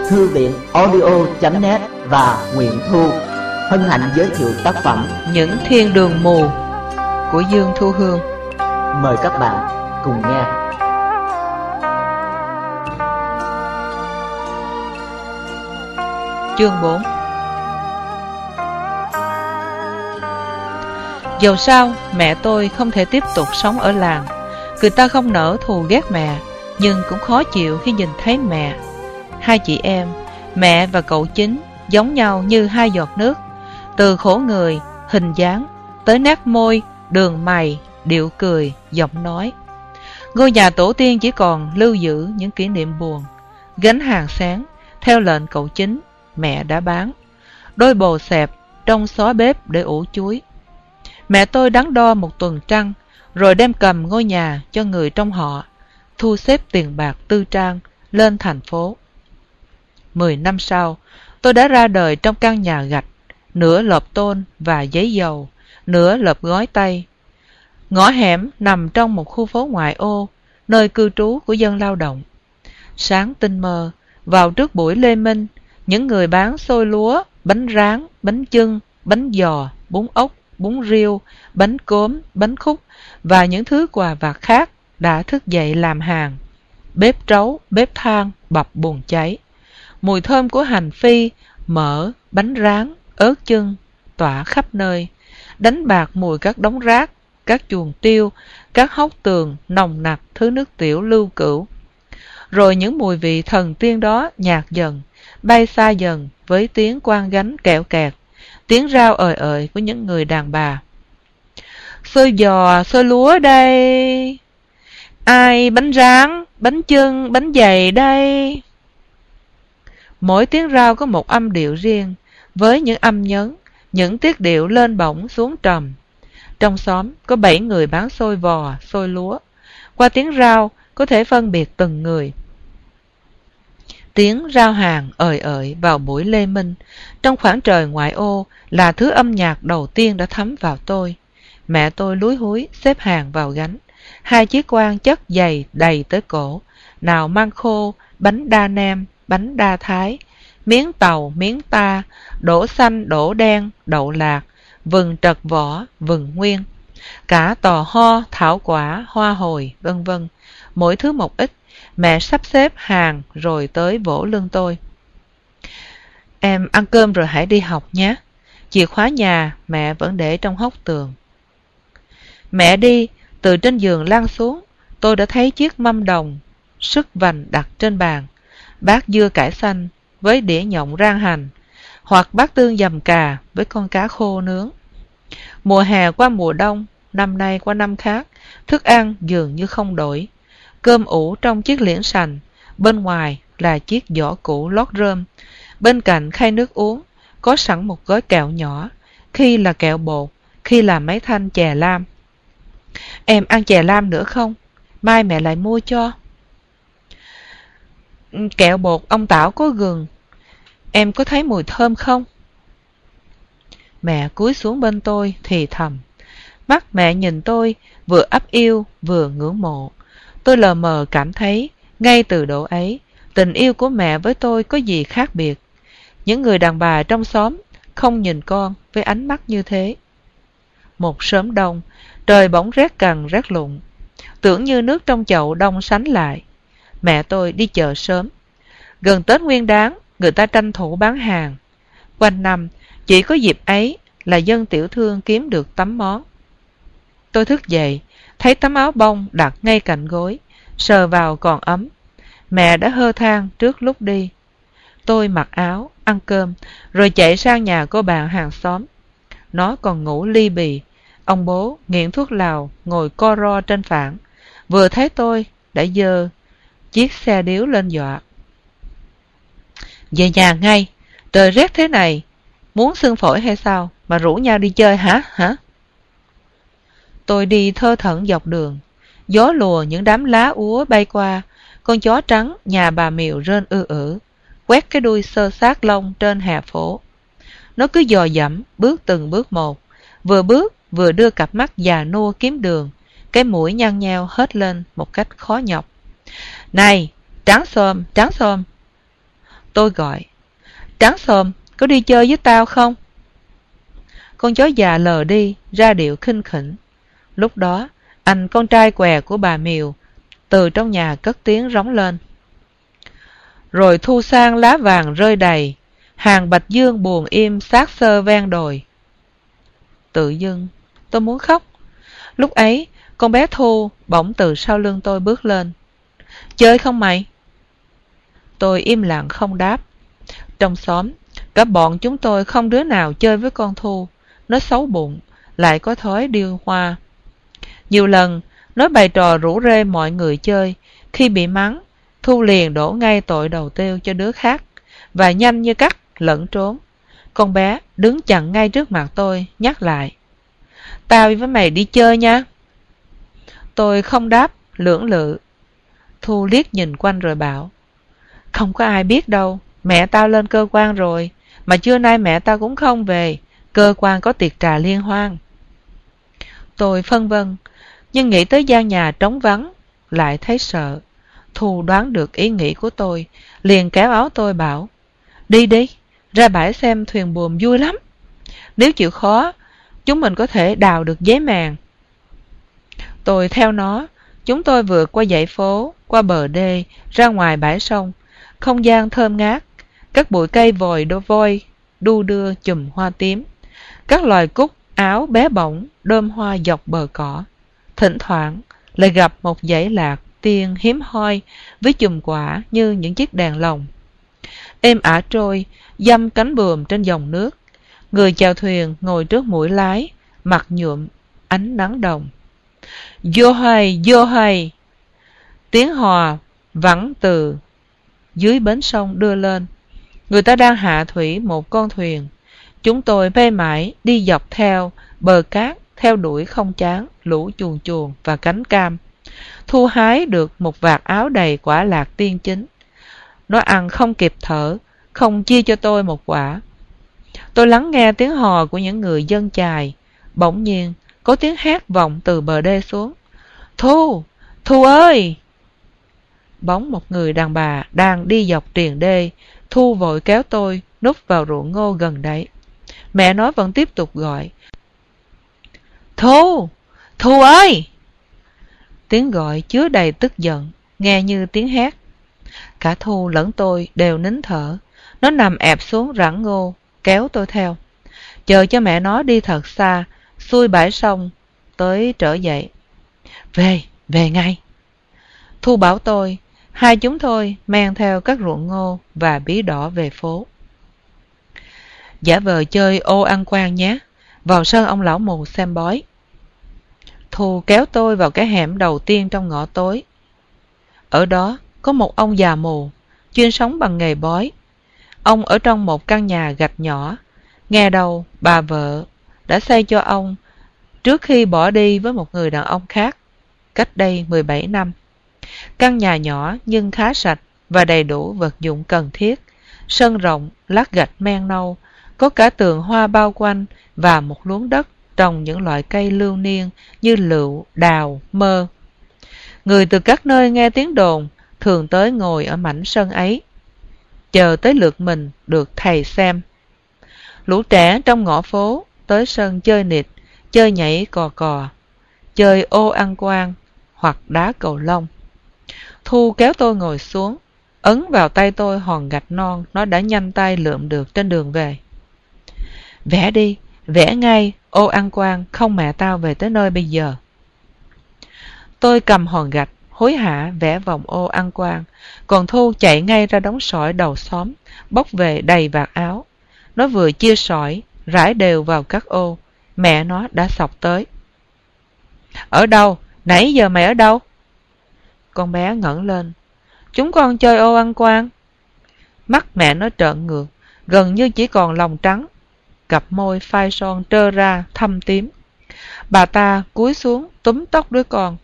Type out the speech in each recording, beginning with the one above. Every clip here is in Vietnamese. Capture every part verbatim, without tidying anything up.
Thư viện audio chấm net và Nguyễn Thu hân hạnh giới thiệu tác phẩm Những thiên đường mù của Dương Thu Hương. Mời các bạn cùng nghe. Chương bốn. Dầu sao mẹ tôi không thể tiếp tục sống ở làng. Người ta không nỡ thù ghét mẹ, nhưng cũng khó chịu khi nhìn thấy mẹ. Hai chị em, mẹ và cậu Chính, giống nhau như hai giọt nước. Từ khổ người, hình dáng, tới nét môi, đường mày, điệu cười, giọng nói. Ngôi nhà tổ tiên chỉ còn lưu giữ những kỷ niệm buồn. Gánh hàng sáng, theo lệnh cậu Chính, mẹ đã bán. Đôi bồ xẹp trong xó bếp để ủ chuối. Mẹ tôi đắn đo một tuần trăng, rồi đem cầm ngôi nhà cho người trong họ, thu xếp tiền bạc tư trang lên thành phố. Mười năm sau, tôi đã ra đời trong căn nhà gạch, nửa lợp tôn và giấy dầu, nửa lợp gói tây. Ngõ hẻm nằm trong một khu phố ngoại ô, nơi cư trú của dân lao động. Sáng tinh mơ, vào trước buổi lê minh, những người bán xôi lúa, bánh rán, bánh chưng, bánh giò, bún ốc, bún riêu, bánh cốm, bánh khúc và những thứ quà vặt khác đã thức dậy làm hàng. Bếp trấu, bếp than bập bùng cháy. Mùi thơm của hành phi, mỡ, bánh rán, ớt chưng tỏa khắp nơi, đánh bạc mùi các đống rác, các chuồng tiêu, các hốc tường nồng nặc thứ nước tiểu lưu cữu. Rồi những mùi vị thần tiên đó nhạt dần, bay xa dần với tiếng quan gánh kẹo kẹt, tiếng rao ời ời của những người đàn bà. Xôi giò, xôi lúa đây. Ai bánh rán, bánh chưng, bánh dày đây. Mỗi tiếng rao có một âm điệu riêng, với những âm nhấn, những tiết điệu lên bổng xuống trầm. Trong xóm có bảy người bán xôi vò, xôi lúa. Qua tiếng rao có thể phân biệt từng người. Tiếng rao hàng ời ời vào buổi lê minh, trong khoảng trời ngoại ô, là thứ âm nhạc đầu tiên đã thấm vào tôi. Mẹ tôi lúi húi xếp hàng vào gánh, hai chiếc quan chất dày đầy tới cổ, nào măng khô, bánh đa nem, bánh đa thái, miếng tàu, miếng ta, đỗ xanh, đỗ đen, đậu lạc, vừng trật vỏ, vừng nguyên, cả tò ho, thảo quả, hoa hồi, vân vân, mỗi thứ một ít. Mẹ sắp xếp hàng rồi tới vỗ lưng tôi. Em ăn cơm rồi hãy đi học nhé. Chìa khóa nhà mẹ vẫn để trong hốc tường. Mẹ đi, từ trên giường lăn xuống, tôi đã thấy chiếc mâm đồng, sức vành đặt trên bàn, bát dưa cải xanh với đĩa nhộng rang hành, hoặc bát tương dầm cà với con cá khô nướng. Mùa hè qua mùa đông, năm nay qua năm khác, thức ăn dường như không đổi. Cơm ủ trong chiếc liễn sành, bên ngoài là chiếc giỏ cũ lót rơm. Bên cạnh khay nước uống, có sẵn một gói kẹo nhỏ, khi là kẹo bột, khi là mấy thanh chè lam. Em ăn chè lam nữa không? Mai mẹ lại mua cho. Kẹo bột ông Tảo có gừng. Em có thấy mùi thơm không? Mẹ cúi xuống bên tôi thì thầm. Mắt mẹ nhìn tôi, vừa ấp yêu vừa ngưỡng mộ. Tôi lờ mờ cảm thấy, ngay từ độ ấy, tình yêu của mẹ với tôi có gì khác biệt. Những người đàn bà trong xóm không nhìn con với ánh mắt như thế. Một sớm đông, trời bỗng rét cằn rét lụng, tưởng như nước trong chậu đông sánh lại. Mẹ tôi đi chợ sớm. Gần Tết Nguyên Đán, người ta tranh thủ bán hàng. Quanh năm, chỉ có dịp ấy là dân tiểu thương kiếm được tấm món. Tôi thức dậy, thấy tấm áo bông đặt ngay cạnh gối, sờ vào còn ấm. Mẹ đã hơ than trước lúc đi. Tôi mặc áo, ăn cơm, rồi chạy sang nhà cô bạn hàng xóm. Nó còn ngủ li bì. Ông bố nghiện thuốc lào ngồi co ro trên phản, vừa thấy tôi đã giơ chiếc xe điếu lên dọa. Về nhà ngay, trời rét thế này, muốn xương phổi hay sao mà rủ nhau đi chơi hả hả? Tôi đi thơ thẩn dọc đường, gió lùa những đám lá úa bay qua, con chó trắng nhà bà Miều rên ư ử, quét cái đuôi xơ xác lông trên hè phố. Nó cứ dò dẫm bước từng bước một, vừa bước vừa đưa cặp mắt già nua kiếm đường, cái mũi nhăn nheo hết lên một cách khó nhọc. Này, trắng xôm, trắng xôm! Tôi gọi, Trắng xồm, có đi chơi với tao không? Con chó già lờ đi, ra điệu khinh khỉnh. Lúc đó, anh con trai què của bà Miều từ trong nhà cất tiếng rống lên. Rồi thu sang lá vàng rơi đầy, hàng bạch dương buồn im xác xơ ven đồi. Tự dưng, tôi muốn khóc. Lúc ấy, con bé Thu bỗng từ sau lưng tôi bước lên. Chơi không mày? Tôi im lặng không đáp. Trong xóm, cả bọn chúng tôi không đứa nào chơi với con Thu. Nó xấu bụng, lại có thói điêu hoa. Nhiều lần, nó bày trò rủ rê mọi người chơi. Khi bị mắng, Thu liền đổ ngay tội đầu tiêu cho đứa khác, và nhanh như cắt lẫn trốn. Con bé đứng chặn ngay trước mặt tôi, nhắc lại. Tao với mày đi chơi nha. Tôi không đáp, lưỡng lự. Thu liếc nhìn quanh rồi bảo. Không có ai biết đâu, mẹ tao lên cơ quan rồi, mà trưa nay mẹ tao cũng không về, cơ quan có tiệc trà liên hoan. Tôi phân vân, nhưng nghĩ tới gian nhà trống vắng, lại thấy sợ. Thu đoán được ý nghĩ của tôi, liền kéo áo tôi bảo. Đi đi, ra bãi xem thuyền buồm vui lắm. Nếu chịu khó, chúng mình có thể đào được giấy mèn. Tôi theo nó, chúng tôi vượt qua dãy phố, qua bờ đê, ra ngoài bãi sông. Không gian thơm ngát, các bụi cây vòi đô voi, đu đưa chùm hoa tím. Các loài cúc, áo bé bỏng, đơm hoa dọc bờ cỏ. Thỉnh thoảng lại gặp một dãy lạc tiên hiếm hoi với chùm quả như những chiếc đèn lồng. Êm ả trôi, dăm cánh buồm trên dòng nước. Người chèo thuyền ngồi trước mũi lái, mặt nhuộm ánh nắng đồng. Vô hay, vô hay! Tiếng hò vẳng từ dưới bến sông đưa lên. Người ta đang hạ thủy một con thuyền. Chúng tôi mê mải đi dọc theo bờ cát, theo đuổi không chán lũ chuồn chuồn và cánh cam. Thu hái được một vạt áo đầy quả lạc tiên chính. Nó ăn không kịp thở, không chia cho tôi một quả. Tôi lắng nghe tiếng hò của những người dân chài. Bỗng nhiên có tiếng hét vọng từ bờ đê xuống. Thu! Thu ơi! Bóng một người đàn bà đang đi dọc triền đê. Thu vội kéo tôi núp vào ruộng ngô gần đấy. Mẹ nó vẫn tiếp tục gọi. Thu! Thu ơi! Tiếng gọi chứa đầy tức giận, nghe như tiếng hét. Cả Thu lẫn tôi đều nín thở. Nó nằm ẹp xuống rãng ngô, kéo tôi theo. Chờ cho mẹ nó đi thật xa, xuôi bãi sông, tới trở dậy. Về, về ngay. Thu bảo tôi, hai chúng tôi men theo các ruộng ngô và bí đỏ về phố. Giả vờ chơi ô ăn quan nhé, vào sân ông lão mù xem bói. Thu kéo tôi vào cái hẻm đầu tiên trong ngõ tối. Ở đó có một ông già mù, chuyên sống bằng nghề bói. Ông ở trong một căn nhà gạch nhỏ. Nghe đầu bà vợ đã xây cho ông trước khi bỏ đi với một người đàn ông khác, cách đây mười bảy năm. Căn nhà nhỏ nhưng khá sạch và đầy đủ vật dụng cần thiết. Sân rộng, lát gạch men nâu, có cả tường hoa bao quanh và một luống đất trồng những loại cây lưu niên như lựu, đào, mơ. Người từ các nơi nghe tiếng đồn thường tới ngồi ở mảnh sân ấy, chờ tới lượt mình được thầy xem. Lũ trẻ trong ngõ phố tới sân chơi nịt, chơi nhảy cò cò, chơi ô ăn quan hoặc đá cầu lông. Thu kéo tôi ngồi xuống, ấn vào tay tôi hòn gạch non nó đã nhanh tay lượm được trên đường về. Vẽ đi, vẽ ngay ô ăn quan không mẹ tao về tới nơi bây giờ. Tôi cầm hòn gạch hối hả vẽ vòng ô ăn quan, còn Thu chạy ngay ra đống sỏi đầu xóm, bốc về đầy vạt áo. Nó vừa chia sỏi, rải đều vào các ô, mẹ nó đã xộc tới. Ở đâu? Nãy giờ mày ở đâu? Con bé ngẩng lên. Chúng con chơi ô ăn quan. Mắt mẹ nó trợn ngược, gần như chỉ còn lòng trắng. Cặp môi phai son trơ ra thâm tím. Bà ta cúi xuống túm tóc đứa con.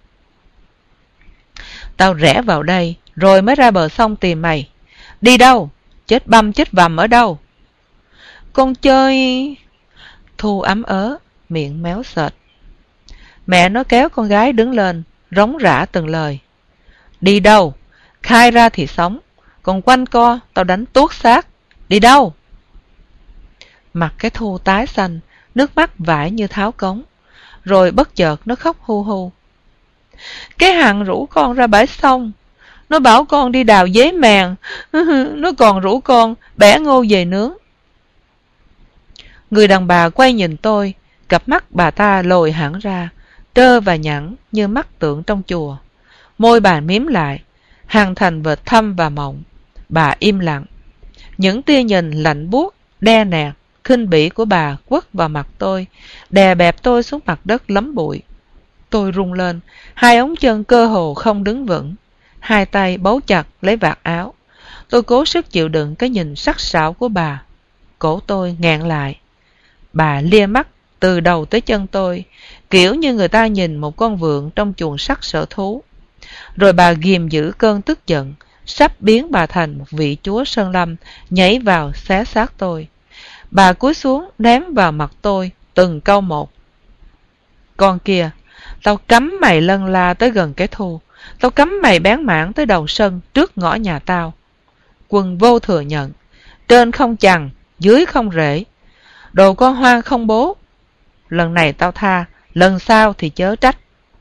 Tao rẽ vào đây rồi mới ra bờ sông tìm mày. Đi đâu? Chết băm chết vằm ở đâu? Con chơi... Thu ấm ớ, miệng méo sệt. Mẹ nó kéo con gái đứng lên, rống rã từng lời. Đi đâu? Khai ra thì sống. còn quanh co tao đánh tuốt xác. Đi đâu? Mặt cái Thu tái xanh, nước mắt vãi như tháo cống. Rồi bất chợt nó khóc hu hu. Cái Hằng rủ con ra bãi sông. Nó bảo con đi đào dế mèn. Nó còn rủ con bẻ ngô về nướng. Người đàn bà quay nhìn tôi, cặp mắt bà ta lồi hẳn ra, trơ và nhẵn như mắt tượng trong chùa. Môi bà mím lại, hằn thành vệt thâm và mộng. Bà im lặng. Những tia nhìn lạnh buốt, đe nẹt, khinh bỉ của bà quất vào mặt tôi, đè bẹp tôi xuống mặt đất lấm bụi. Tôi rung lên, hai ống chân cơ hồ không đứng vững, hai tay bấu chặt lấy vạt áo. Tôi cố sức chịu đựng cái nhìn sắc sảo của bà. Cổ tôi nghẹn lại. Bà lia mắt từ đầu tới chân tôi, kiểu như người ta nhìn một con vượn trong chuồng sắt sở thú. Rồi bà ghìm giữ cơn tức giận, sắp biến bà thành một vị chúa sơn lâm, nhảy vào xé xác tôi. Bà cúi xuống ném vào mặt tôi từng câu một. Con kia, tao cấm mày lân la tới gần cái Thu. Tao cấm mày bén mảng tới đầu sân trước ngõ nhà tao. Quân vô thừa nhận. Trên không chằng, dưới không rễ. Đồ con hoang không bố. Lần này tao tha, lần sau thì chớ trách.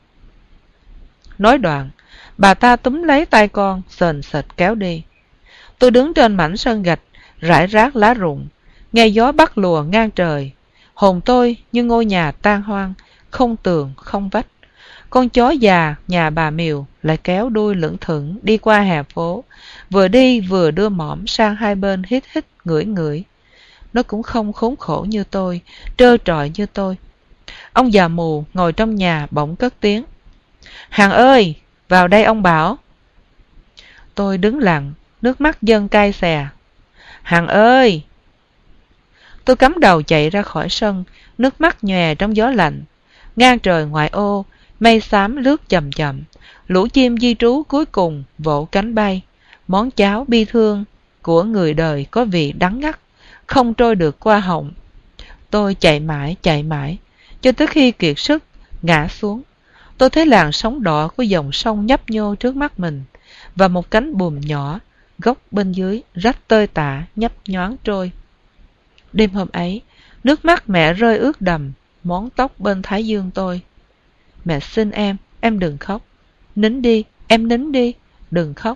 Nói đoạn, bà ta túm lấy tay con, sền sệt kéo đi. Tôi đứng trên mảnh sân gạch, rải rác lá rụng, nghe gió bắt lùa ngang trời. Hồn tôi như ngôi nhà tan hoang, không tường, không vách. Con chó già nhà bà Miều lại kéo đuôi lững thững đi qua hè phố, vừa đi vừa đưa mõm sang hai bên hít hít ngửi ngửi. Nó cũng không khốn khổ như tôi, trơ trọi như tôi. Ông già mù ngồi trong nhà bỗng cất tiếng. Hằng ơi, vào đây ông bảo. Tôi đứng lặng, nước mắt dâng cay xè. Hằng ơi! Tôi cắm đầu chạy ra khỏi sân, nước mắt nhòe trong gió lạnh. Ngang trời ngoại ô, mây xám lướt chậm chậm, lũ chim di trú cuối cùng vỗ cánh bay. Món cháo bi thương của người đời có vị đắng ngắt, không trôi được qua họng. Tôi chạy mãi, chạy mãi, cho tới khi kiệt sức, ngã xuống. Tôi thấy làn sóng đỏ của dòng sông nhấp nhô trước mắt mình, và một cánh buồm nhỏ, góc bên dưới rách tơi tả nhấp nhoáng trôi. Đêm hôm ấy, nước mắt mẹ rơi ướt đầm, món tóc bên thái dương tôi. Mẹ xin em, em đừng khóc. Nín đi, em nín đi, đừng khóc.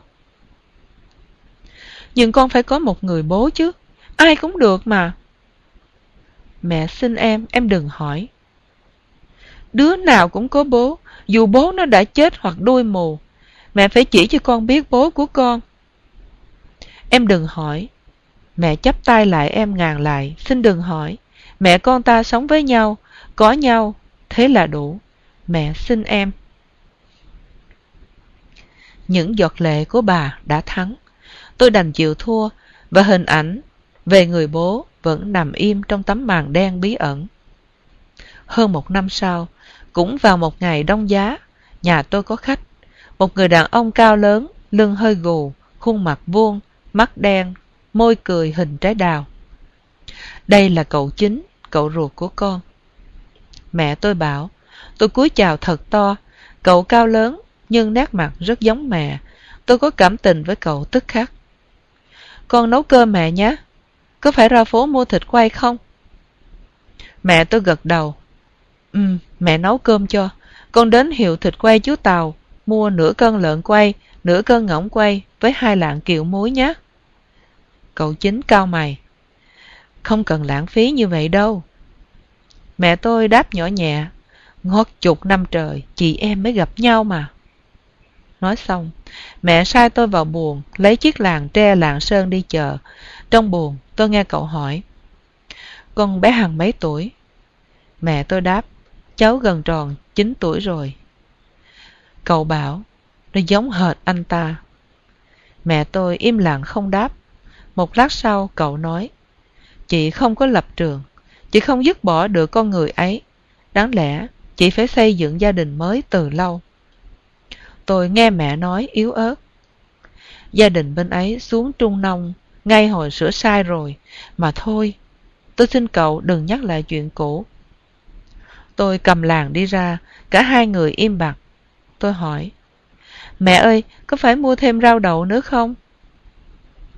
Nhưng con phải có một người bố chứ, ai cũng được mà. Mẹ xin em, em đừng hỏi. Đứa nào cũng có bố, dù bố nó đã chết hoặc đuôi mù. Mẹ phải chỉ cho con biết bố của con. Em đừng hỏi. Mẹ chắp tay lại em ngàn lại, xin đừng hỏi. Mẹ con ta sống với nhau, có nhau, thế là đủ. Mẹ xin em. Những giọt lệ của bà đã thắng. Tôi đành chịu thua, và hình ảnh về người bố vẫn nằm im trong tấm màn đen bí ẩn. Hơn một năm sau, cũng vào một ngày đông giá, nhà tôi có khách. Một người đàn ông cao lớn, lưng hơi gù, khuôn mặt vuông, mắt đen, môi cười hình trái đào. Đây là cậu Chính, cậu ruột của con. Mẹ tôi bảo. Tôi cúi chào thật to. Cậu cao lớn, nhưng nét mặt rất giống mẹ. Tôi có cảm tình với cậu tức khắc. Con nấu cơm mẹ nhé. Có phải ra phố mua thịt quay không? Mẹ tôi gật đầu. Ừ, mẹ nấu cơm cho. Con đến hiệu thịt quay chú Tàu, mua nửa cân lợn quay, nửa cân ngỗng quay với hai lạng kiệu muối nhé. Cậu Chính cau mày. Không cần lãng phí như vậy đâu. Mẹ tôi đáp nhỏ nhẹ. Ngót chục năm trời, chị em mới gặp nhau mà. Nói xong, mẹ sai tôi vào buồng, lấy chiếc làng tre lạng sơn đi chợ. Trong buồng, tôi nghe cậu hỏi. Con bé Hằng mấy tuổi? Mẹ tôi đáp. Cháu gần tròn chín tuổi rồi. Cậu bảo. Nó giống hệt anh ta. Mẹ tôi im lặng không đáp. Một lát sau, cậu nói. Chị không có lập trường. Chị không dứt bỏ được con người ấy. Đáng lẽ chị phải xây dựng gia đình mới từ lâu. Tôi nghe mẹ nói yếu ớt. Gia đình bên ấy xuống Trung Nông ngay hồi sửa sai rồi. Mà thôi, tôi xin cậu đừng nhắc lại chuyện cũ. Tôi cầm làng đi ra, cả hai người im bặt. Tôi hỏi. Mẹ ơi, có phải mua thêm rau đậu nữa không?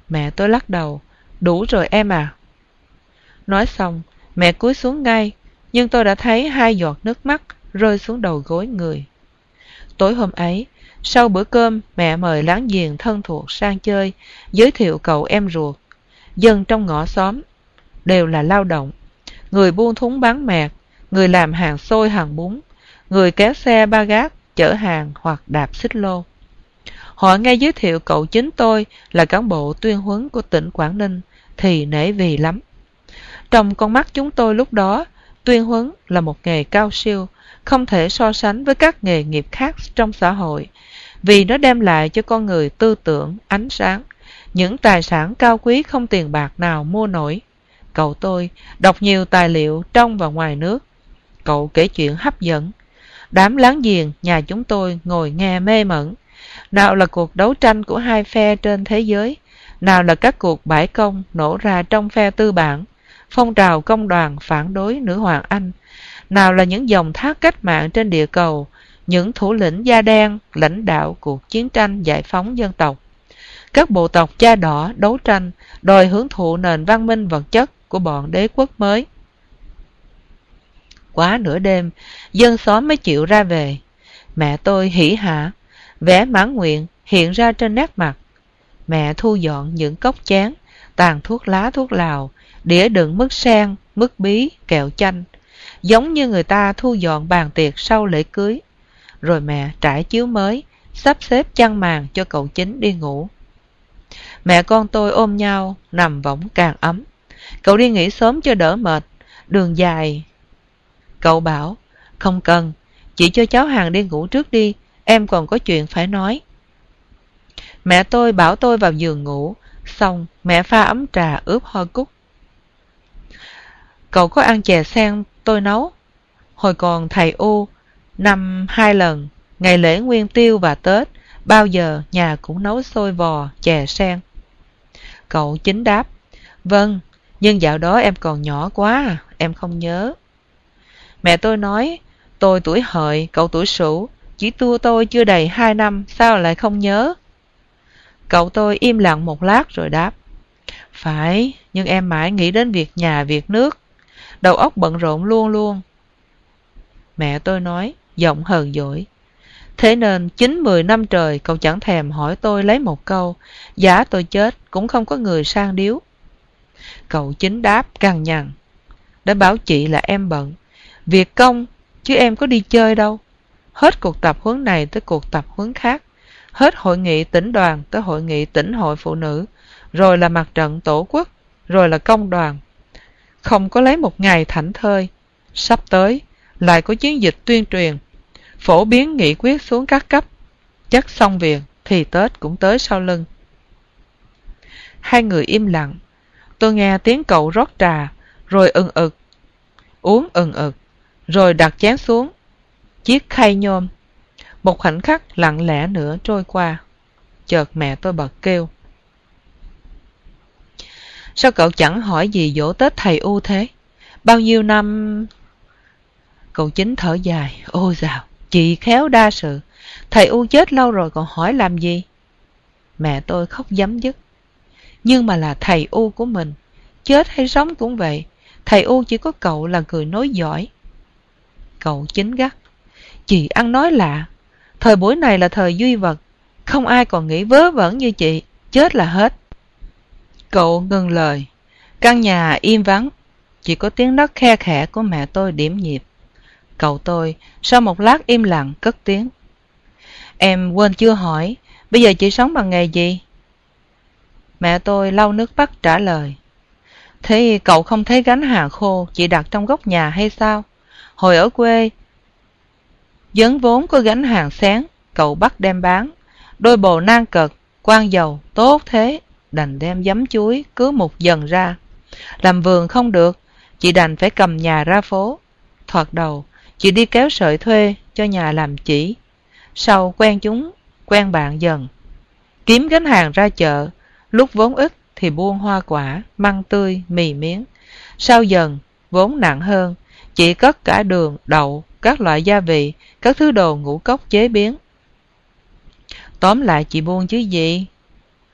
Mẹ tôi lắc đầu. Đủ rồi em à. Nói xong, mẹ cúi xuống ngay, nhưng tôi đã thấy hai giọt nước mắt rơi xuống đầu gối người. Tối hôm ấy, sau bữa cơm, mẹ mời láng giềng thân thuộc sang chơi, giới thiệu cậu em ruột. Dân trong ngõ xóm đều là lao động, người buôn thúng bán mẹt, người làm hàng xôi hàng bún, người kéo xe ba gác chở hàng hoặc đạp xích lô. Họ nghe giới thiệu cậu chính tôi là cán bộ tuyên huấn của tỉnh Quảng Ninh thì nể vì lắm. Trong con mắt chúng tôi lúc đó, tuyên huấn là một nghề cao siêu, không thể so sánh với các nghề nghiệp khác trong xã hội, vì nó đem lại cho con người tư tưởng, ánh sáng, những tài sản cao quý không tiền bạc nào mua nổi. Cậu tôi đọc nhiều tài liệu trong và ngoài nước. Cậu kể chuyện hấp dẫn. Đám láng giềng nhà chúng tôi ngồi nghe mê mẩn. Nào là cuộc đấu tranh của hai phe trên thế giới, nào là các cuộc bãi công nổ ra trong phe tư bản, phong trào công đoàn phản đối nữ hoàng Anh, nào là những dòng thác cách mạng trên địa cầu, những thủ lĩnh da đen lãnh đạo cuộc chiến tranh giải phóng dân tộc. Các bộ tộc da đỏ đấu tranh đòi hưởng thụ nền văn minh vật chất của bọn đế quốc mới. Quá nửa đêm, dân xóm mới chịu ra về. Mẹ tôi hỉ hả, vẻ mãn nguyện hiện ra trên nét mặt. Mẹ thu dọn những cốc chén, tàn thuốc lá thuốc lào, đĩa đựng mứt sen, mứt bí, kẹo chanh, giống như người ta thu dọn bàn tiệc sau lễ cưới. Rồi mẹ trải chiếu mới, sắp xếp chăn màn cho cậu chính đi ngủ. Mẹ con tôi ôm nhau, nằm võng càng ấm. Cậu đi nghỉ sớm cho đỡ mệt, đường dài. Cậu bảo, không cần, chị cho cháu Hằng đi ngủ trước đi, em còn có chuyện phải nói. Mẹ tôi bảo tôi vào giường ngủ, xong mẹ pha ấm trà ướp hoa cúc. Cậu có ăn chè sen tôi nấu. Hồi còn thầy U, năm hai lần, ngày lễ Nguyên Tiêu và Tết, bao giờ nhà cũng nấu xôi vò, chè sen. Cậu chính đáp, vâng, nhưng dạo đó em còn nhỏ quá, em không nhớ. Mẹ tôi nói, tôi tuổi hợi, cậu tuổi Sửu, chỉ tua tôi chưa đầy hai năm, sao lại không nhớ? Cậu tôi im lặng một lát rồi đáp, phải, nhưng em mãi nghĩ đến việc nhà việc nước, đầu óc bận rộn luôn luôn. Mẹ tôi nói, giọng hờn dỗi, thế nên chín mười năm trời cậu chẳng thèm hỏi tôi lấy một câu, giá tôi chết cũng không có người sang điếu. Cậu chính đáp cằn nhằn, đã bảo chị là em bận, việc công, chứ em có đi chơi đâu. Hết cuộc tập huấn này tới cuộc tập huấn khác, hết hội nghị tỉnh đoàn tới hội nghị tỉnh hội phụ nữ, rồi là mặt trận tổ quốc, rồi là công đoàn. Không có lấy một ngày thảnh thơi. Sắp tới, lại có chiến dịch tuyên truyền, phổ biến nghị quyết xuống các cấp. Chắc xong việc thì Tết cũng tới sau lưng. Hai người im lặng. Tôi nghe tiếng cậu rót trà, rồi ừng ực, uống ừng ực, rồi đặt chén xuống. Chiếc khay nhôm. Một khoảnh khắc lặng lẽ nữa trôi qua. Chợt mẹ tôi bật kêu, sao cậu chẳng hỏi gì dỗ Tết thầy U thế? Bao nhiêu năm... Cậu chính thở dài, ôi dào, chị khéo đa sự. Thầy U chết lâu rồi còn hỏi làm gì? Mẹ tôi khóc giấm dứt. Nhưng mà là thầy U của mình, chết hay sống cũng vậy. Thầy U chỉ có cậu là người nói giỏi. Cậu chính gắt, chị ăn nói lạ. Thời buổi này là thời duy vật, không ai còn nghĩ vớ vẩn như chị, chết là hết. Cậu ngừng lời. Căn nhà im vắng, chỉ có tiếng đất khe khẽ của mẹ tôi điểm nhịp. Cậu tôi sau một lát im lặng cất tiếng, em quên chưa hỏi, bây giờ chị sống bằng nghề gì? Mẹ tôi lau nước mắt trả lời, thế cậu không thấy gánh hàng khô chị đặt trong góc nhà hay sao? Hồi ở quê vốn vốn có gánh hàng xén, cậu bắt đem bán, đôi bồ nan cật, quan dầu tốt thế, đành đem giấm chuối cứ một dần ra. Làm vườn không được, chị đành phải cầm nhà ra phố. Thoạt đầu chị đi kéo sợi thuê cho nhà làm chỉ, sau quen chúng, quen bạn dần. Kiếm gánh hàng ra chợ, lúc vốn ít thì buôn hoa quả, măng tươi, mì miếng. Sau dần, vốn nặng hơn, chị cất cả đường, đậu, các loại gia vị, các thứ đồ ngũ cốc chế biến. Tóm lại chị buôn chứ gì?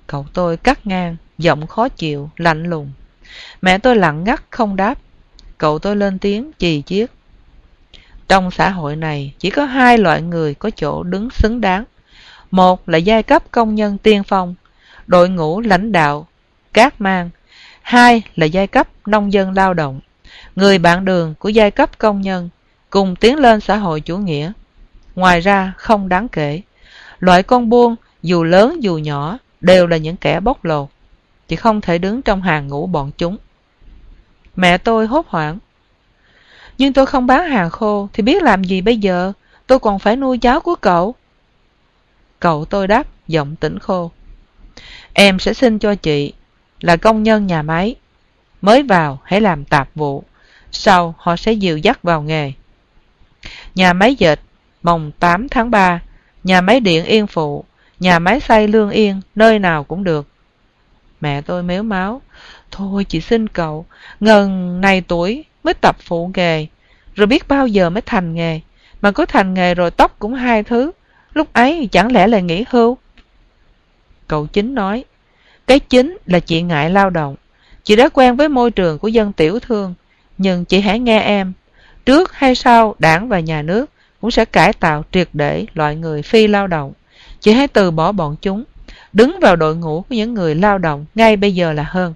Cậu tôi cắt ngang, giọng khó chịu, lạnh lùng. Mẹ tôi lặng ngắt không đáp. Cậu tôi lên tiếng chì chiết. Trong xã hội này chỉ có hai loại người có chỗ đứng xứng đáng. Một là giai cấp công nhân tiên phong, đội ngũ lãnh đạo, cát mang. Hai là giai cấp nông dân lao động, người bạn đường của giai cấp công nhân, cùng tiến lên xã hội chủ nghĩa. Ngoài ra không đáng kể. Loại con buôn dù lớn dù nhỏ đều là những kẻ bóc lột, chỉ không thể đứng trong hàng ngũ bọn chúng. Mẹ tôi hốt hoảng. Nhưng tôi không bán hàng khô thì biết làm gì bây giờ, tôi còn phải nuôi cháu của cậu. Cậu tôi đáp giọng tĩnh khô. Em sẽ xin cho chị là công nhân nhà máy. Mới vào hãy làm tạp vụ, sau họ sẽ dìu dắt vào nghề. Nhà máy dệt mồng tám tháng ba, nhà máy điện Yên Phụ, nhà máy xay Lương Yên, nơi nào cũng được. Mẹ tôi mếu máo. Thôi chị xin cậu, ngần này tuổi mới tập phụ nghề, rồi biết bao giờ mới thành nghề. Mà có thành nghề rồi tóc cũng hai thứ, lúc ấy chẳng lẽ lại nghỉ hưu? Cậu Chính nói. Cái chính là chị ngại lao động. Chị đã quen với môi trường của dân tiểu thương. Nhưng chị hãy nghe em, trước hay sau đảng và nhà nước cũng sẽ cải tạo triệt để loại người phi lao động. Chị hãy từ bỏ bọn chúng, đứng vào đội ngũ của những người lao động ngay bây giờ là hơn.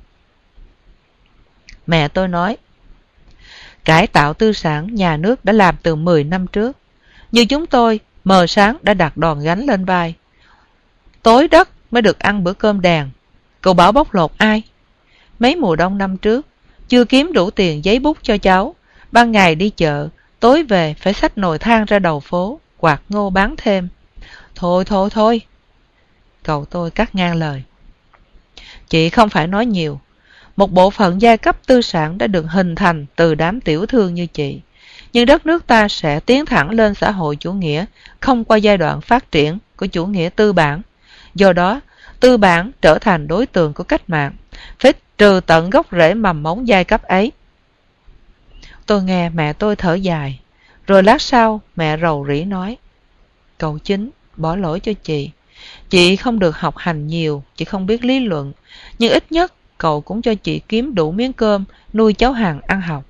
Mẹ tôi nói. Cải tạo tư sản nhà nước đã làm từ mười năm trước. Như chúng tôi, mờ sáng đã đặt đòn gánh lên vai. Tối đất mới được ăn bữa cơm đèn. Cậu bảo bóc lột ai? Mấy mùa đông năm trước, chưa kiếm đủ tiền giấy bút cho cháu, ban ngày đi chợ, tối về phải xách nồi than ra đầu phố, quạt ngô bán thêm. Thôi thôi thôi. Cậu tôi cắt ngang lời. Chị không phải nói nhiều. Một bộ phận giai cấp tư sản đã được hình thành từ đám tiểu thương như chị. Nhưng đất nước ta sẽ tiến thẳng lên xã hội chủ nghĩa, không qua giai đoạn phát triển của chủ nghĩa tư bản. Do đó, tư bản trở thành đối tượng của cách mạng, phải trừ tận gốc rễ mầm mống giai cấp ấy. Tôi nghe mẹ tôi thở dài, rồi lát sau mẹ rầu rĩ nói. Cậu Chính, bỏ lỗi cho chị. Chị không được học hành nhiều, chị không biết lý luận, nhưng ít nhất cậu cũng cho chị kiếm đủ miếng cơm nuôi cháu Hằng ăn học.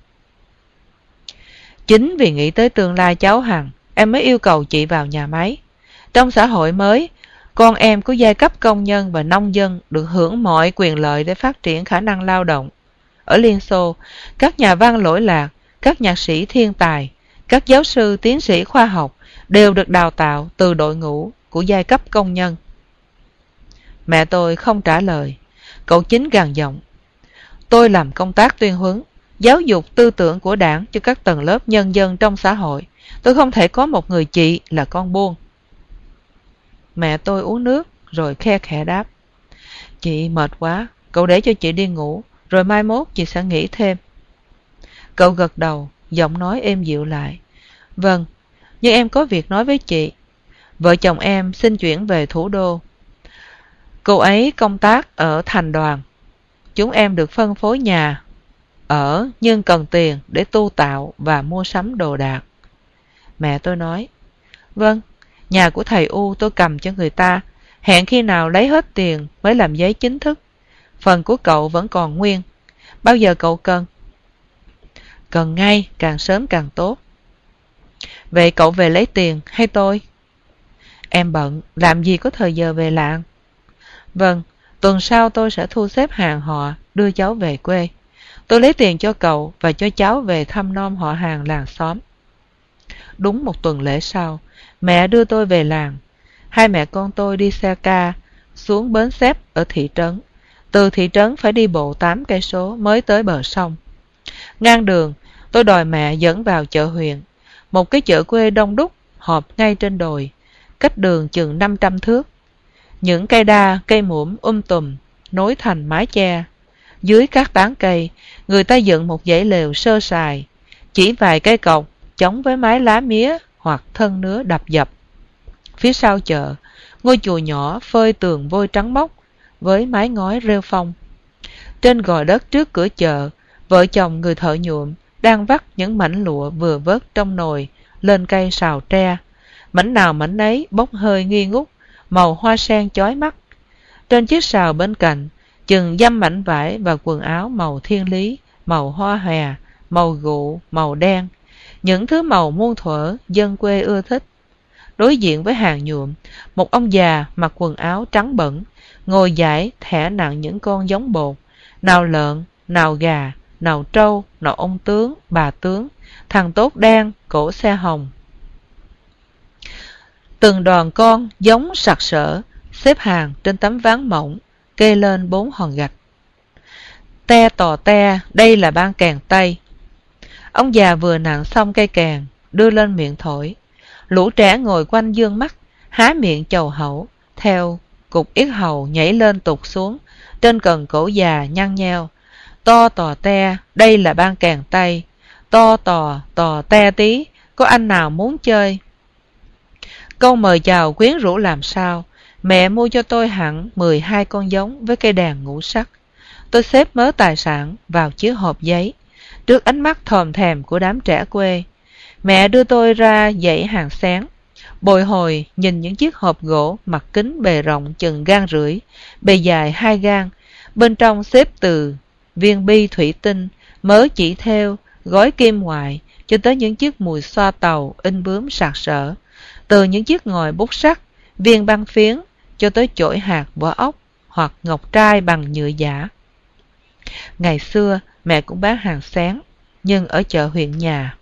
Chính vì nghĩ tới tương lai cháu Hằng, em mới yêu cầu chị vào nhà máy. Trong xã hội mới, con em của giai cấp công nhân và nông dân được hưởng mọi quyền lợi để phát triển khả năng lao động. Ở Liên Xô, các nhà văn lỗi lạc, các nhạc sĩ thiên tài, các giáo sư tiến sĩ khoa học đều được đào tạo từ đội ngũ của giai cấp công nhân. Mẹ tôi không trả lời. Cậu Chính gằn giọng. Tôi làm công tác tuyên huấn, giáo dục tư tưởng của đảng cho các tầng lớp nhân dân trong xã hội. Tôi không thể có một người chị là con buôn. Mẹ tôi uống nước rồi khe khẽ đáp. Chị mệt quá, cậu để cho chị đi ngủ, rồi mai mốt chị sẽ nghỉ thêm. Cậu gật đầu, giọng nói êm dịu lại. Vâng, nhưng em có việc nói với chị. Vợ chồng em xin chuyển về thủ đô. Cô ấy công tác ở thành đoàn. Chúng em được phân phối nhà ở nhưng cần tiền để tu tạo và mua sắm đồ đạc. Mẹ tôi nói. Vâng, nhà của thầy U tôi cầm cho người ta, hẹn khi nào lấy hết tiền mới làm giấy chính thức. Phần của cậu vẫn còn nguyên. Bao giờ cậu cần? Cần ngay, càng sớm càng tốt. Vậy cậu về lấy tiền hay tôi? Em bận, làm gì có thời giờ về làng. Vâng, tuần sau tôi sẽ thu xếp hàng họ đưa cháu về quê. Tôi lấy tiền cho cậu và cho cháu về thăm nom họ hàng làng xóm. Đúng một tuần lễ sau, mẹ đưa tôi về làng. Hai mẹ con tôi đi xe ca xuống bến xếp ở thị trấn. Từ thị trấn phải đi bộ tám cây số mới tới bờ sông. Ngang đường, tôi đòi mẹ dẫn vào chợ huyện, một cái chợ quê đông đúc họp ngay trên đồi, cách đường chừng năm trăm thước. Những cây đa, cây muỗm um tùm nối thành mái che. Dưới các tán cây, người ta dựng một dãy lều sơ sài, chỉ vài cây cọc chống với mái lá mía hoặc thân nứa đập dập. Phía sau chợ, ngôi chùa nhỏ phơi tường vôi trắng mốc với mái ngói rêu phong. Trên gò đất trước cửa chợ, vợ chồng người thợ nhuộm đang vắt những mảnh lụa vừa vớt trong nồi lên cây sào tre. Mảnh nào mảnh ấy bốc hơi nghi ngút, màu hoa sen chói mắt. Trên chiếc sào bên cạnh, chừng dăm mảnh vải và quần áo màu thiên lý, màu hoa hòe, màu gụ, màu đen, những thứ màu muôn thuở dân quê ưa thích. Đối diện với hàng nhuộm, một ông già mặc quần áo trắng bẩn, ngồi dãy thẻ nặng những con giống bột, nào lợn, nào gà, nào trâu, nào ông tướng, bà tướng, thằng tốt đen, cổ xe hồng. Từng đoàn con giống sặc sỡ, xếp hàng trên tấm ván mỏng, kê lên bốn hòn gạch. Te tò te, đây là ban kèn Tây. Ông già vừa nặng xong cây kèn, đưa lên miệng thổi. Lũ trẻ ngồi quanh dương mắt, há miệng chầu hẩu, theo cục yết hầu nhảy lên tụt xuống, trên cần cổ già nhăn nheo. To tò te, đây là ban kèn Tây. To tò, tò te tí, có anh nào muốn chơi? Câu mời chào quyến rũ làm sao, mẹ mua cho tôi hẳn mười hai con giống với cây đàn ngũ sắc. Tôi xếp mớ tài sản vào chiếc hộp giấy, trước ánh mắt thòm thèm của đám trẻ quê. Mẹ đưa tôi ra dãy hàng xén, bồi hồi nhìn những chiếc hộp gỗ mặt kính bề rộng chừng gang rưỡi, bề dài hai gang, bên trong xếp từ viên bi thủy tinh, mớ chỉ thêu, gói kim ngoại, cho tới những chiếc mùi xoa tàu in bướm sặc sỡ, từ những chiếc ngòi bút sắt, viên băng phiến, cho tới chổi hạt vỏ ốc hoặc ngọc trai bằng nhựa giả. Ngày xưa mẹ cũng bán hàng xén, nhưng ở chợ huyện nhà.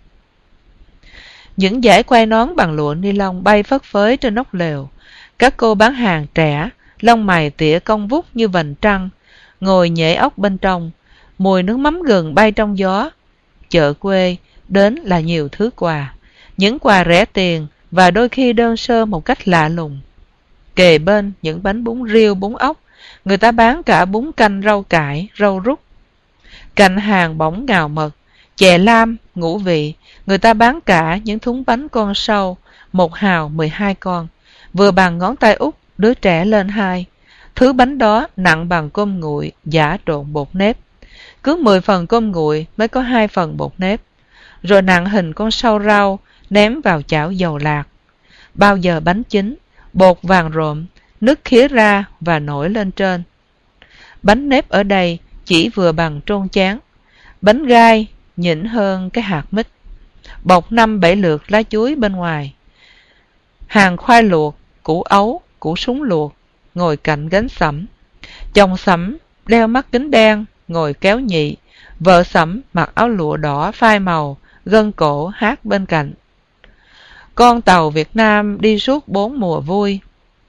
Những dải quai nón bằng lụa ni lông bay phất phới trên nóc lều. Các cô bán hàng trẻ, lông mày tỉa cong vút như vành trăng, ngồi nhễ ốc bên trong. Mùi nước mắm gừng bay trong gió. Chợ quê đến là nhiều thứ quà, những quà rẻ tiền và đôi khi đơn sơ một cách lạ lùng. Kề bên những bánh bún riêu bún ốc, người ta bán cả bún canh rau cải, rau rút. Cạnh hàng bỏng ngào mật, chè lam, ngũ vị, người ta bán cả những thúng bánh con sâu, một hào mười hai con, vừa bằng ngón tay út, đứa trẻ lên hai. Thứ bánh đó nặng bằng cơm nguội, giả trộn bột nếp. Cứ mười phần cơm nguội mới có hai phần bột nếp. Rồi nặng hình con sâu rau, ném vào chảo dầu lạc. Bao giờ bánh chín, bột vàng rộm, nước khía ra và nổi lên trên. Bánh nếp ở đây chỉ vừa bằng trôn chán. Bánh gai nhỉnh hơn cái hạt mít, bọc năm bảy lượt lá chuối bên ngoài. Hàng khoai luộc, củ ấu, củ súng luộc, ngồi cạnh gánh sẩm. Chồng sẩm đeo mắt kính đen, ngồi kéo nhị. Vợ sẩm mặc áo lụa đỏ phai màu, gân cổ hát bên cạnh. Con tàu Việt Nam đi suốt bốn mùa vui.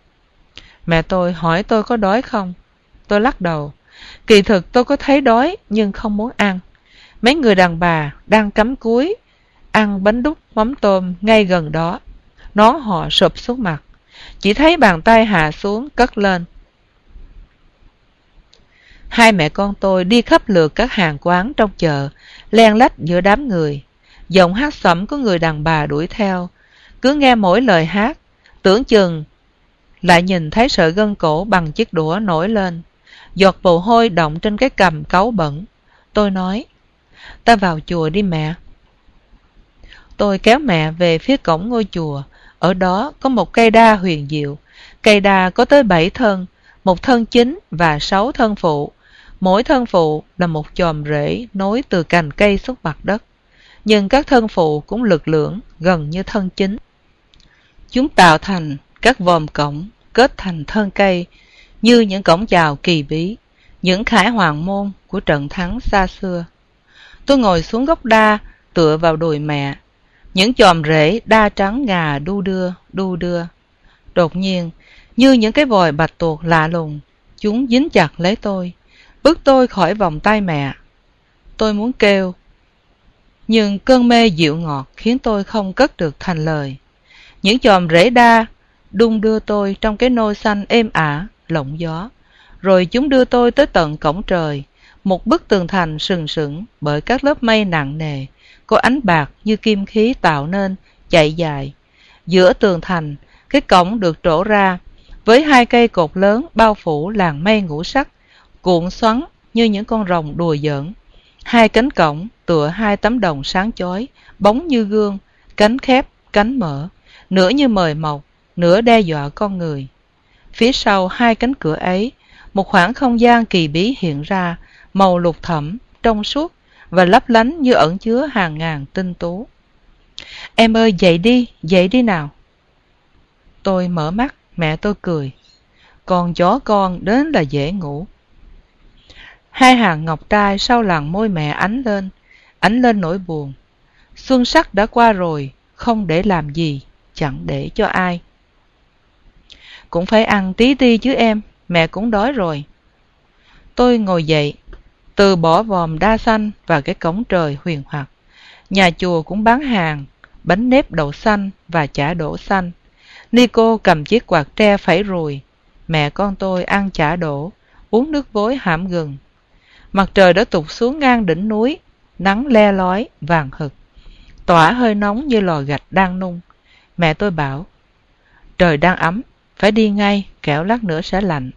Mẹ tôi hỏi tôi có đói không? Tôi lắc đầu. Kỳ thực tôi có thấy đói nhưng không muốn ăn. Mấy người đàn bà đang cắm cúi ăn bánh đúc mắm tôm ngay gần đó. Nón họ sụp xuống mặt, chỉ thấy bàn tay hạ xuống cất lên. Hai mẹ con tôi đi khắp lượt các hàng quán trong chợ, len lách giữa đám người. Giọng hát sẩm của người đàn bà đuổi theo. Cứ nghe mỗi lời hát, tưởng chừng lại nhìn thấy sợi gân cổ bằng chiếc đũa nổi lên. Giọt mồ hôi đọng trên cái cằm cáu bẩn. Tôi nói, ta vào chùa đi mẹ. Tôi kéo mẹ về phía cổng ngôi chùa. Ở đó có một cây đa huyền diệu. Cây đa có tới bảy thân, một thân chính và sáu thân phụ. Mỗi thân phụ là một chòm rễ nối từ cành cây xuống mặt đất. Nhưng các thân phụ cũng lực lưỡng gần như thân chính. Chúng tạo thành các vòm cổng kết thành thân cây, như những cổng chào kỳ bí, những khải hoàng môn của trận thắng xa xưa. Tôi ngồi xuống gốc đa, tựa vào đùi mẹ. Những chòm rễ đa trắng ngà đu đưa, đu đưa. Đột nhiên, như những cái vòi bạch tuộc lạ lùng, chúng dính chặt lấy tôi, bứt tôi khỏi vòng tay mẹ. Tôi muốn kêu, nhưng cơn mê dịu ngọt khiến tôi không cất được thành lời. Những chòm rễ đa đung đưa tôi trong cái nôi xanh êm ả, lộng gió. Rồi chúng đưa tôi tới tận cổng trời, một bức tường thành sừng sững bởi các lớp mây nặng nề, có ánh bạc như kim khí tạo nên, chạy dài. Giữa tường thành, cái cổng được trổ ra, với hai cây cột lớn bao phủ làn mây ngũ sắc, cuộn xoắn như những con rồng đùa giỡn. Hai cánh cổng tựa hai tấm đồng sáng chói, bóng như gương, cánh khép, cánh mở, nửa như mời mọc, nửa đe dọa con người. Phía sau hai cánh cửa ấy, Một khoảng không gian kỳ bí hiện ra, màu lục thẫm, trong suốt và lấp lánh như ẩn chứa hàng ngàn tinh tú. Em ơi, dậy đi, dậy đi nào. Tôi mở mắt, mẹ tôi cười. Con chó con đến là dễ ngủ. Hai hàng ngọc trai sau làn môi mẹ ánh lên, ánh lên nỗi buồn. Xuân sắc đã qua rồi, không để làm gì, chẳng để cho ai. Cũng phải ăn tí ti chứ em, mẹ cũng đói rồi. Tôi ngồi dậy, từ bỏ vòm đa xanh và cái cổng trời huyền hoặc. Nhà chùa cũng bán hàng, bánh nếp đậu xanh và chả đỗ xanh. Nico cầm chiếc quạt tre phẩy rùi. Mẹ con tôi ăn chả đỗ, uống nước vối hãm gừng. Mặt trời đã tụt xuống ngang đỉnh núi, nắng le lói, vàng hực, tỏa hơi nóng như lò gạch đang nung. Mẹ tôi bảo, trời đang ấm, phải đi ngay, kẻo lát nữa sẽ lạnh.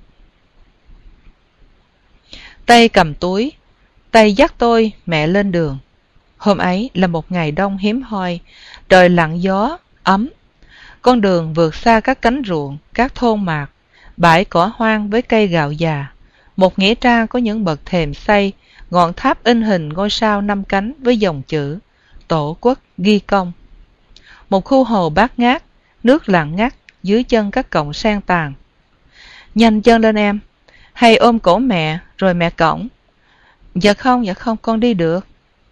Tay cầm túi, tay dắt tôi, mẹ lên đường. Hôm ấy là một ngày đông hiếm hoi, trời lặng gió, ấm. Con đường vượt xa các cánh ruộng, các thôn mạc, bãi cỏ hoang với cây gạo già. Một nghĩa trang có những bậc thềm xây, ngọn tháp in hình ngôi sao năm cánh với dòng chữ Tổ quốc ghi công. Một khu hồ bát ngát, nước lặng ngắt dưới chân các cọng sen tàn. Nhanh chân lên em, hay ôm cổ mẹ rồi mẹ cõng. Dạ không, dạ không, con đi được.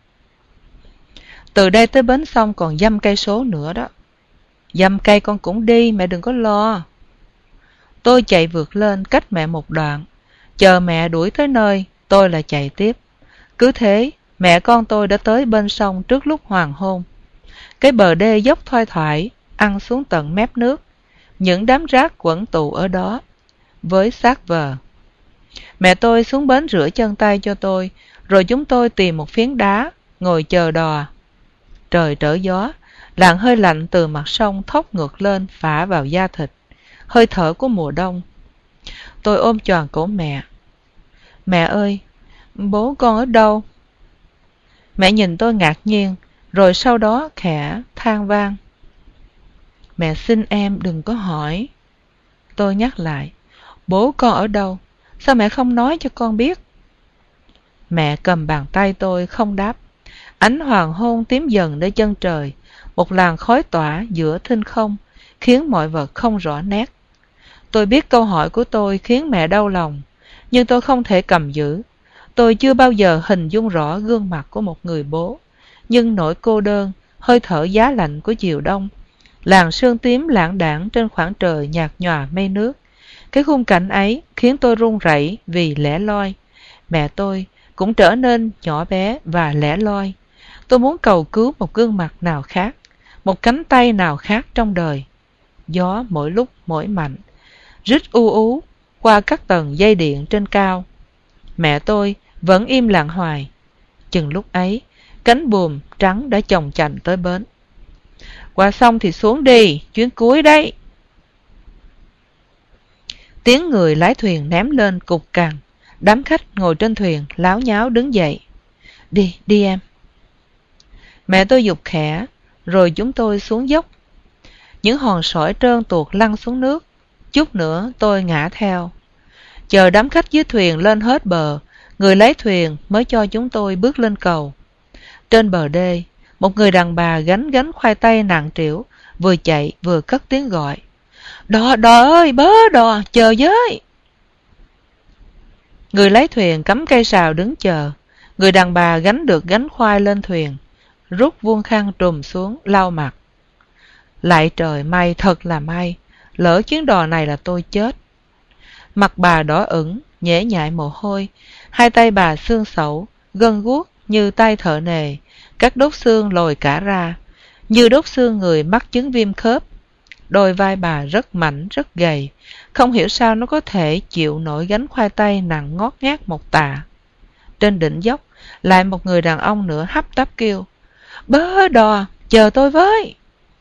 Từ đây tới bến sông còn dăm cây số nữa đó. Dăm cây con cũng đi, mẹ đừng có lo. Tôi chạy vượt lên cách mẹ một đoạn. Chờ mẹ đuổi tới nơi, tôi lại chạy tiếp. Cứ thế, mẹ con tôi đã tới bên sông trước lúc hoàng hôn. Cái bờ đê dốc thoai thoải, ăn xuống tận mép nước. Những đám rác quẩn tụ ở đó, với xác vờ. Mẹ tôi xuống bến rửa chân tay cho tôi, rồi chúng tôi tìm một phiến đá, ngồi chờ đò. Trời trở gió, làn hơi lạnh từ mặt sông thốc ngược lên phả vào da thịt, hơi thở của mùa đông. Tôi ôm choàng cổ mẹ. Mẹ ơi, bố con ở đâu? Mẹ nhìn tôi ngạc nhiên, rồi sau đó khẽ than vang. Mẹ xin em đừng có hỏi. Tôi nhắc lại, bố con ở đâu? Sao mẹ không nói cho con biết? Mẹ cầm bàn tay tôi không đáp. Ánh hoàng hôn tím dần nơi chân trời, một làn khói tỏa giữa thinh không, khiến mọi vật không rõ nét. Tôi biết câu hỏi của tôi khiến mẹ đau lòng, nhưng tôi không thể cầm giữ. Tôi chưa bao giờ hình dung rõ gương mặt của một người bố, nhưng nỗi cô đơn, hơi thở giá lạnh của chiều đông, làn sương tím lãng đãng trên khoảng trời nhạt nhòa mây nước, cái khung cảnh ấy khiến tôi run rẩy vì lẻ loi. Mẹ tôi cũng trở nên nhỏ bé và lẻ loi. Tôi muốn cầu cứu một gương mặt nào khác, một cánh tay nào khác trong đời. Gió mỗi lúc mỗi mạnh, rít u ú qua các tầng dây điện trên cao. Mẹ tôi vẫn im lặng hoài. Chừng lúc ấy, cánh buồm trắng đã chồng chành tới bến. Qua sông thì xuống đi, chuyến cuối đấy. Tiếng người lái thuyền ném lên cục cằn. Đám khách ngồi trên thuyền láo nháo đứng dậy. Đi, đi em. Mẹ tôi giục khẽ, rồi chúng tôi xuống dốc. Những hòn sỏi trơn tuột lăn xuống nước. Chút nữa tôi ngã theo. Chờ đám khách dưới thuyền lên hết bờ, người lái thuyền mới cho chúng tôi bước lên cầu. Trên bờ đê, một người đàn bà gánh gánh khoai tây nặng trĩu, vừa chạy vừa cất tiếng gọi. Đò, đò ơi, bớ đò, chờ với. Người lái thuyền cắm cây sào đứng chờ. Người đàn bà gánh được gánh khoai lên thuyền, rút vuông khăn trùm xuống lau mặt. Lạy trời, may thật là may, lỡ chuyến đò này là tôi chết. Mặt bà đỏ ửng, nhễ nhại mồ hôi, hai tay bà xương xẩu, gân guốc như tay thợ nề, các đốt xương lồi cả ra, như đốt xương người mắc chứng viêm khớp. Đôi vai bà rất mảnh, rất gầy, không hiểu sao nó có thể chịu nổi gánh khoai tây nặng ngót ngát một tạ. Trên đỉnh dốc, lại một người đàn ông nữa hấp tấp kêu, bớ đò, chờ tôi với.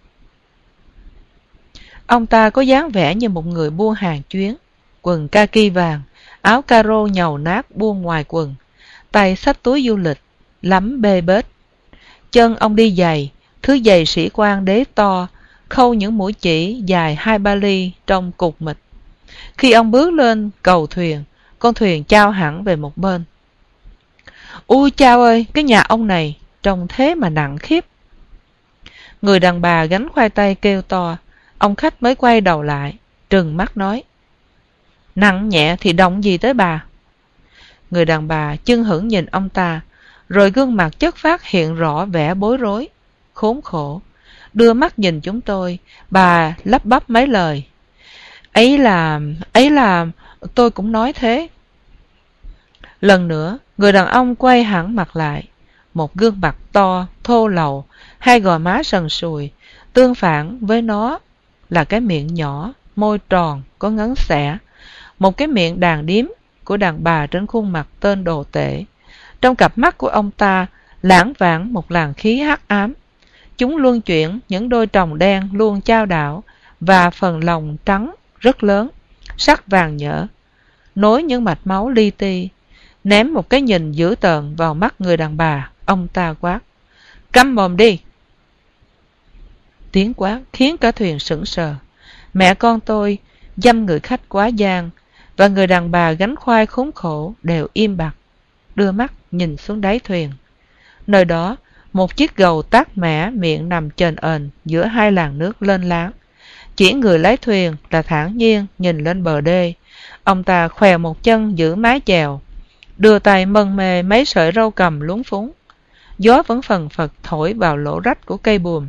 Ông ta có dáng vẻ như một người buôn hàng chuyến, quần kaki vàng, áo caro nhầu nát buông ngoài quần, tay xách túi du lịch, lắm bê bết. Chân ông đi giày, thứ giày sĩ quan đế to, khâu những mũi chỉ dài hai ba ly trong cục mịch. Khi ông bước lên cầu thuyền, Con thuyền chao hẳn về một bên. Ui chao ơi, cái nhà ông này trông thế mà nặng khiếp. Người đàn bà gánh khoai tây kêu to. Ông khách mới quay đầu lại, trừng mắt nói: Nặng nhẹ thì động gì tới bà? Người đàn bà chưng hửng nhìn ông ta, rồi gương mặt chất phác hiện rõ vẻ bối rối, khốn khổ. Đưa mắt nhìn chúng tôi, bà lắp bắp mấy lời. Ấy là, ấy là, tôi cũng nói thế. Lần nữa, người đàn ông quay hẳn mặt lại. Một gương mặt to, thô lầu, hai gò má sần sùi. Tương phản với nó là cái miệng nhỏ, môi tròn, có ngấn xẻ. Một cái miệng đàn điếm của đàn bà trên khuôn mặt tên đồ tể. Trong cặp mắt của ông ta lãng vảng một làn khí hắc ám. Chúng luân chuyển những đôi tròng đen luôn chao đảo và phần lòng trắng rất lớn, sắc vàng nhỡ, nối những mạch máu li ti. Ném một cái nhìn dữ tợn vào mắt người đàn bà, ông ta quát: Câm mồm đi! Tiếng quát khiến cả thuyền sững sờ. Mẹ con tôi, dăm người khách quá gian, và người đàn bà gánh khoai khốn khổ đều im bặt, đưa mắt nhìn xuống đáy thuyền. Nơi đó, một chiếc gầu tát mẻ miệng nằm chền ền giữa hai làn nước lên láng. Chỉ người lái thuyền là thản nhiên nhìn lên bờ đê. Ông ta khòe một chân giữ mái chèo, đưa tay mân mê mấy sợi râu cầm lúng phúng. Gió vẫn phần phật thổi vào lỗ rách của cây buồm.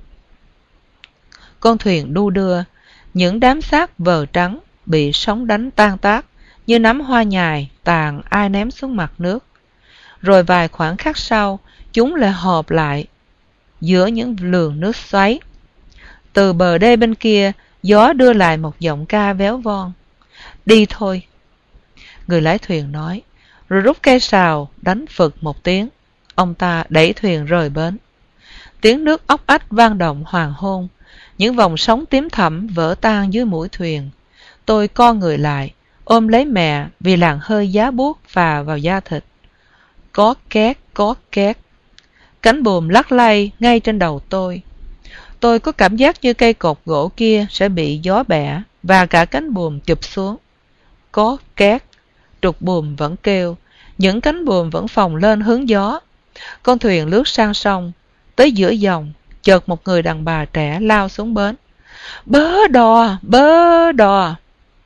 Con thuyền đu đưa, những đám xác vờ trắng bị sóng đánh tan tác như nắm hoa nhài tàn ai ném xuống mặt nước. Rồi vài khoảng khắc sau, chúng lại hợp lại giữa những luồng nước xoáy. Từ bờ đê bên kia, gió đưa lại một giọng ca véo von. Đi thôi, người lái thuyền nói, rồi rút cây sào đánh phực một tiếng. Ông ta đẩy thuyền rời bến. Tiếng nước ốc ách vang động hoàng hôn. Những vòng sóng tím thẳm vỡ tan dưới mũi thuyền. Tôi co người lại, ôm lấy mẹ vì làn hơi giá buốt phà vào da thịt. Có két, có két. Cánh buồm lắc lay ngay trên đầu tôi. Tôi có cảm giác như cây cột gỗ kia sẽ bị gió bẻ và cả cánh buồm chụp xuống. Có két. Trục buồm vẫn kêu, những cánh buồm vẫn phồng lên hướng gió. Con thuyền lướt sang sông, tới giữa dòng, chợt một người đàn bà trẻ lao xuống bến. Bớ đò, bớ đò.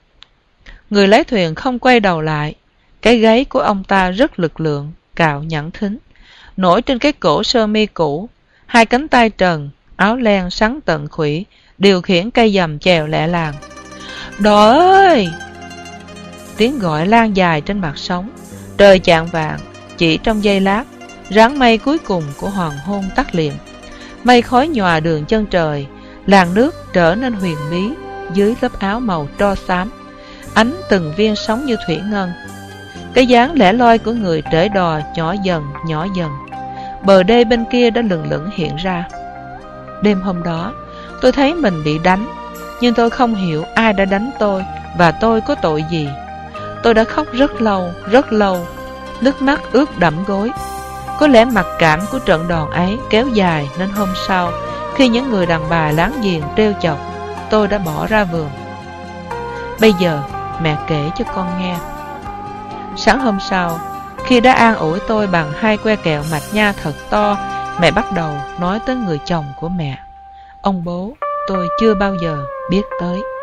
Người lái thuyền không quay đầu lại. Cái gáy của ông ta rất lực lượng, cạo nhẵn thính, nổi trên cái cổ sơ mi cũ. Hai cánh tay trần, áo len sắn tận khuỷu, điều khiển cây dầm chèo lẹ làng. Đò ơi! Tiếng gọi lan dài trên mặt sóng. Trời chạng vạng, chỉ trong giây lát, ráng mây cuối cùng của hoàng hôn tắt liệm. Mây khói nhòa đường chân trời, làn nước trở nên huyền bí dưới lớp áo màu tro xám, ánh từng viên sóng như thủy ngân. Cái dáng lẻ loi của người trễ đò nhỏ dần nhỏ dần. Bờ đê bên kia đã lừng lững hiện ra. Đêm hôm đó, tôi thấy mình bị đánh, nhưng tôi không hiểu ai đã đánh tôi và tôi có tội gì. Tôi đã khóc rất lâu, rất lâu, nước mắt ướt đẫm gối. Có lẽ mặc cảm của trận đòn ấy kéo dài nên hôm sau, khi những người đàn bà láng giềng trêu chọc, tôi đã bỏ ra vườn. Bây giờ, mẹ kể cho con nghe. Sáng hôm sau, khi đã an ủi tôi bằng hai que kẹo mạch nha thật to, mẹ bắt đầu nói tới người chồng của mẹ. Ông bố tôi chưa bao giờ biết tới.